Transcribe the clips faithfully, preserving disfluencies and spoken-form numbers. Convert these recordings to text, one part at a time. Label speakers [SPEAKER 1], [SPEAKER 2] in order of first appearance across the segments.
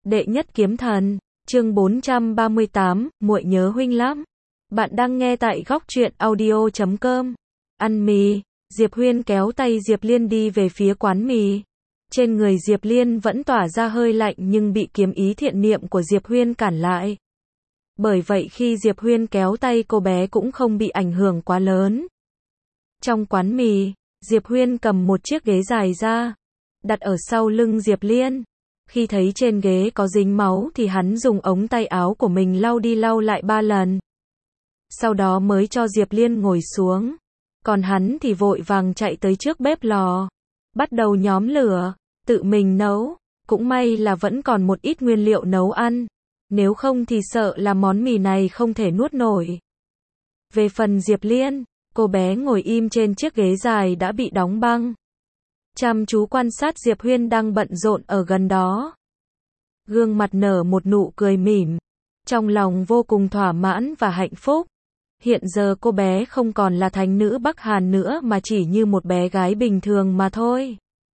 [SPEAKER 1] Đệ nhất kiếm thần, chương bốn trăm ba mươi tám, muội nhớ huynh lắm. Bạn đang nghe tại góc truyện audio chấm com. Ăn mì, Diệp Huyên kéo tay Diệp Liên đi về phía quán mì. Trên người Diệp Liên vẫn tỏa ra hơi lạnh nhưng bị kiếm ý thiện niệm của Diệp Huyên cản lại. Bởi vậy khi Diệp Huyên kéo tay cô bé cũng không bị ảnh hưởng quá lớn. Trong quán mì, Diệp Huyên cầm một chiếc ghế dài ra, đặt ở sau lưng Diệp Liên. Khi thấy trên ghế có dính máu thì hắn dùng ống tay áo của mình lau đi lau lại ba lần. Sau đó mới cho Diệp Liên ngồi xuống. Còn hắn thì vội vàng chạy tới trước bếp lò, bắt đầu nhóm lửa, tự mình nấu. Cũng may là vẫn còn một ít nguyên liệu nấu ăn, nếu không thì sợ là món mì này không thể nuốt nổi. Về phần Diệp Liên, cô bé ngồi im trên chiếc ghế dài đã bị đóng băng, chăm chú quan sát Diệp Huyên đang bận rộn ở gần đó. Gương mặt nở một nụ cười mỉm, trong lòng vô cùng thỏa mãn và hạnh phúc. Hiện giờ cô bé không còn là thánh nữ Bắc Hàn nữa mà chỉ như một bé gái bình thường mà thôi.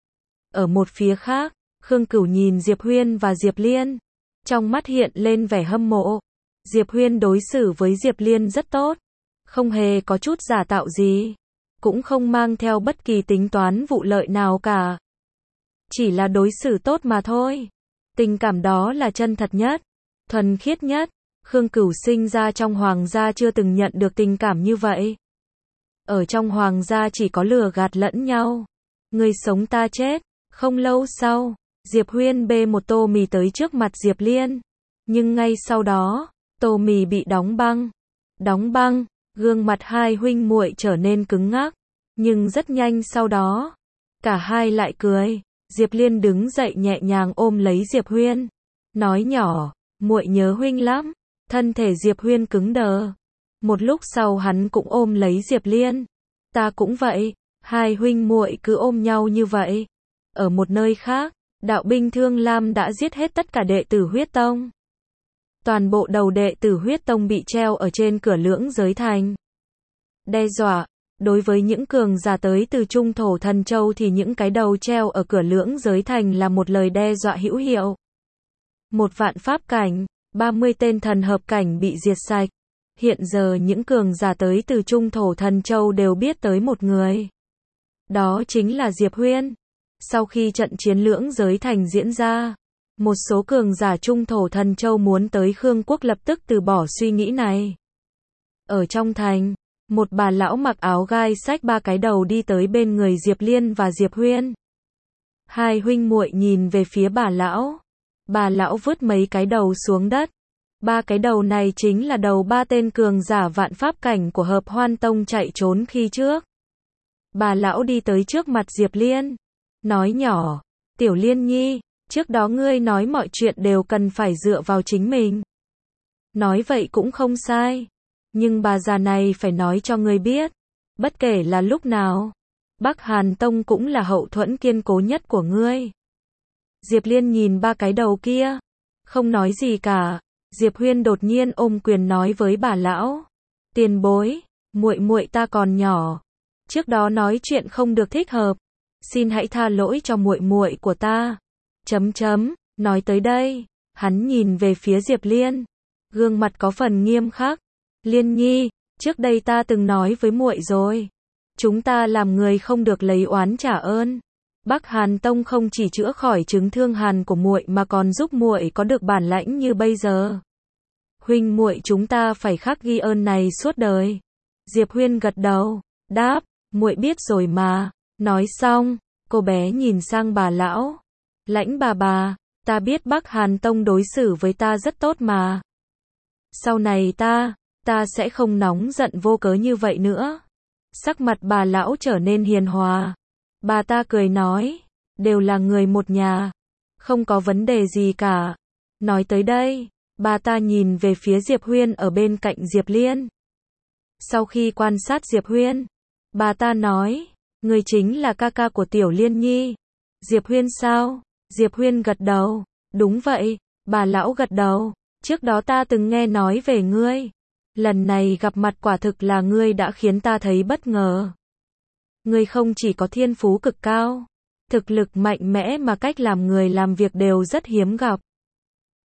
[SPEAKER 1] Ở một phía khác, Khương Cửu nhìn Diệp Huyên và Diệp Liên, trong mắt hiện lên vẻ hâm mộ. Diệp Huyên đối xử với Diệp Liên rất tốt, không hề có chút giả tạo gì, cũng không mang theo bất kỳ tính toán vụ lợi nào cả. Chỉ là đối xử tốt mà thôi. Tình cảm đó là chân thật nhất, thuần khiết nhất. Khương Cửu sinh ra trong hoàng gia chưa từng nhận được tình cảm như vậy. Ở trong hoàng gia chỉ có lừa gạt lẫn nhau, người sống ta chết. Không lâu sau, Diệp Huyên bê một tô mì tới trước mặt Diệp Liên. Nhưng ngay sau đó, tô mì bị đóng băng. Đóng băng, gương mặt hai huynh muội trở nên cứng ngắc. Nhưng rất nhanh sau đó, cả hai lại cười. Diệp Liên đứng dậy nhẹ nhàng ôm lấy Diệp Huyên, nói nhỏ, muội nhớ huynh lắm. Thân thể Diệp Huyên cứng đờ. Một lúc sau hắn cũng ôm lấy Diệp Liên. Ta cũng vậy. Hai huynh muội cứ ôm nhau như vậy. Ở một nơi khác, đạo binh Thương Lam đã giết hết tất cả đệ tử huyết tông. Toàn bộ đầu đệ tử huyết tông bị treo ở trên cửa lưỡng giới thành. Đe dọa, đối với những cường giả tới từ Trung Thổ Thần Châu thì những cái đầu treo ở cửa lưỡng giới thành là một lời đe dọa hữu hiệu. Một vạn pháp cảnh, ba mươi tên thần hợp cảnh bị diệt sạch. Hiện giờ những cường giả tới từ Trung Thổ Thần Châu đều biết tới một người. Đó chính là Diệp Huyên. Sau khi trận chiến lưỡng giới thành diễn ra, một số cường giả Trung Thổ Thần Châu muốn tới Khương Quốc lập tức từ bỏ suy nghĩ này. Ở trong thành, một bà lão mặc áo gai xách ba cái đầu đi tới bên người Diệp Liên và Diệp Huyên. Hai huynh muội nhìn về phía bà lão. Bà lão vứt mấy cái đầu xuống đất. Ba cái đầu này chính là đầu ba tên cường giả vạn pháp cảnh của Hợp Hoan Tông chạy trốn khi trước. Bà lão đi tới trước mặt Diệp Liên, nói nhỏ, Tiểu Liên nhi, trước đó ngươi nói mọi chuyện đều cần phải dựa vào chính mình. Nói vậy cũng không sai. Nhưng bà già này phải nói cho ngươi biết, bất kể là lúc nào, Bắc Hàn Tông cũng là hậu thuẫn kiên cố nhất của ngươi. Diệp Liên nhìn ba cái đầu kia, không nói gì cả. Diệp Huyên đột nhiên ôm quyền nói với bà lão, tiền bối, muội muội ta còn nhỏ, trước đó nói chuyện không được thích hợp, xin hãy tha lỗi cho muội muội của ta. Chấm chấm, nói tới đây, hắn nhìn về phía Diệp Liên, gương mặt có phần nghiêm khắc. Liên nhi, trước đây ta từng nói với muội rồi, chúng ta làm người không được lấy oán trả ơn. Bắc Hàn Tông không chỉ chữa khỏi chứng thương hàn của muội mà còn giúp muội có được bản lãnh như bây giờ. Huynh muội chúng ta phải khắc ghi ơn này suốt đời. Diệp Huyên gật đầu, đáp, muội biết rồi mà. Nói xong, cô bé nhìn sang bà lão. Lãnh bà bà, ta biết Bắc Hàn Tông đối xử với ta rất tốt mà. Sau này ta, ta sẽ không nóng giận vô cớ như vậy nữa. Sắc mặt bà lão trở nên hiền hòa. Bà ta cười nói, đều là người một nhà, không có vấn đề gì cả. Nói tới đây, bà ta nhìn về phía Diệp Huyên ở bên cạnh Diệp Liên. Sau khi quan sát Diệp Huyên, bà ta nói, người chính là ca ca của Tiểu Liên nhi. Diệp Huyên sao? Diệp Huyên gật đầu, đúng vậy. Bà lão gật đầu, trước đó ta từng nghe nói về ngươi. Lần này gặp mặt quả thực là ngươi đã khiến ta thấy bất ngờ. Ngươi không chỉ có thiên phú cực cao, thực lực mạnh mẽ mà cách làm người làm việc đều rất hiếm gặp.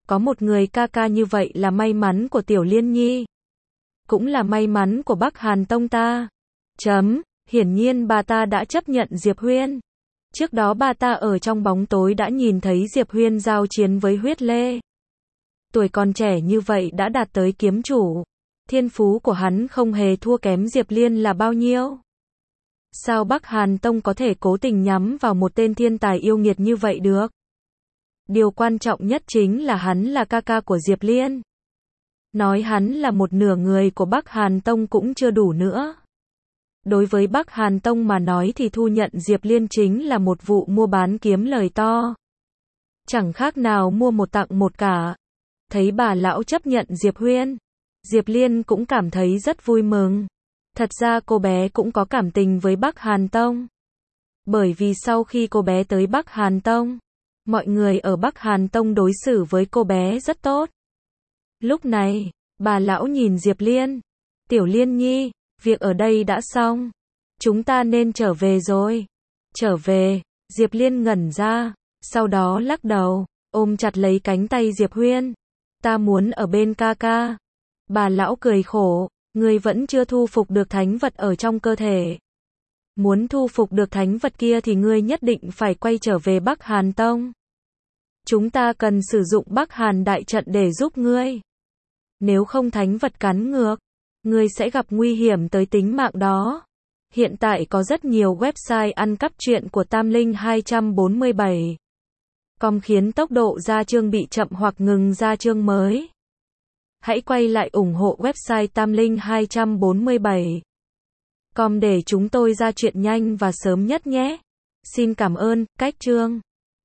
[SPEAKER 1] Có một người ca ca như vậy là may mắn của Tiểu Liên Nhi. Cũng là may mắn của Bắc Hàn Tông ta. Chấm, hiển nhiên bà ta đã chấp nhận Diệp Huyên. Trước đó bà ta ở trong bóng tối đã nhìn thấy Diệp Huyên giao chiến với Huyết Lê. Tuổi còn trẻ như vậy đã đạt tới kiếm chủ. Thiên phú của hắn không hề thua kém Diệp Liên là bao nhiêu. Sao Bắc Hàn Tông có thể cố tình nhắm vào một tên thiên tài yêu nghiệt như vậy được? Điều quan trọng nhất chính là hắn là ca ca của Diệp Liên. Nói hắn là một nửa người của Bắc Hàn Tông cũng chưa đủ nữa. Đối với Bắc Hàn Tông mà nói thì thu nhận Diệp Liên chính là một vụ mua bán kiếm lời to. Chẳng khác nào mua một tặng một cả. Thấy bà lão chấp nhận Diệp Huyên, Diệp Liên cũng cảm thấy rất vui mừng. Thật ra cô bé cũng có cảm tình với Bắc Hàn Tông. Bởi vì sau khi cô bé tới Bắc Hàn Tông, mọi người ở Bắc Hàn Tông đối xử với cô bé rất tốt. Lúc này, bà lão nhìn Diệp Liên. Tiểu Liên Nhi, việc ở đây đã xong. Chúng ta nên trở về rồi. Trở về, Diệp Liên ngẩn ra, sau đó lắc đầu, ôm chặt lấy cánh tay Diệp Huyên. Ta muốn ở bên ca ca. Bà lão cười khổ, ngươi vẫn chưa thu phục được thánh vật ở trong cơ thể. Muốn thu phục được thánh vật kia thì ngươi nhất định phải quay trở về Bắc Hàn Tông. Chúng ta cần sử dụng Bắc Hàn đại trận để giúp ngươi. Nếu không thánh vật cắn ngược, ngươi sẽ gặp nguy hiểm tới tính mạng đó. Hiện tại có rất nhiều website ăn cắp truyện của Tam Linh hai bốn bảy. Com khiến tốc độ ra chương bị chậm hoặc ngừng ra chương mới. Hãy quay lại ủng hộ website Tam Linh hai bốn bảy. Com để chúng tôi ra chuyện nhanh và sớm nhất nhé. Xin cảm ơn, cách chương.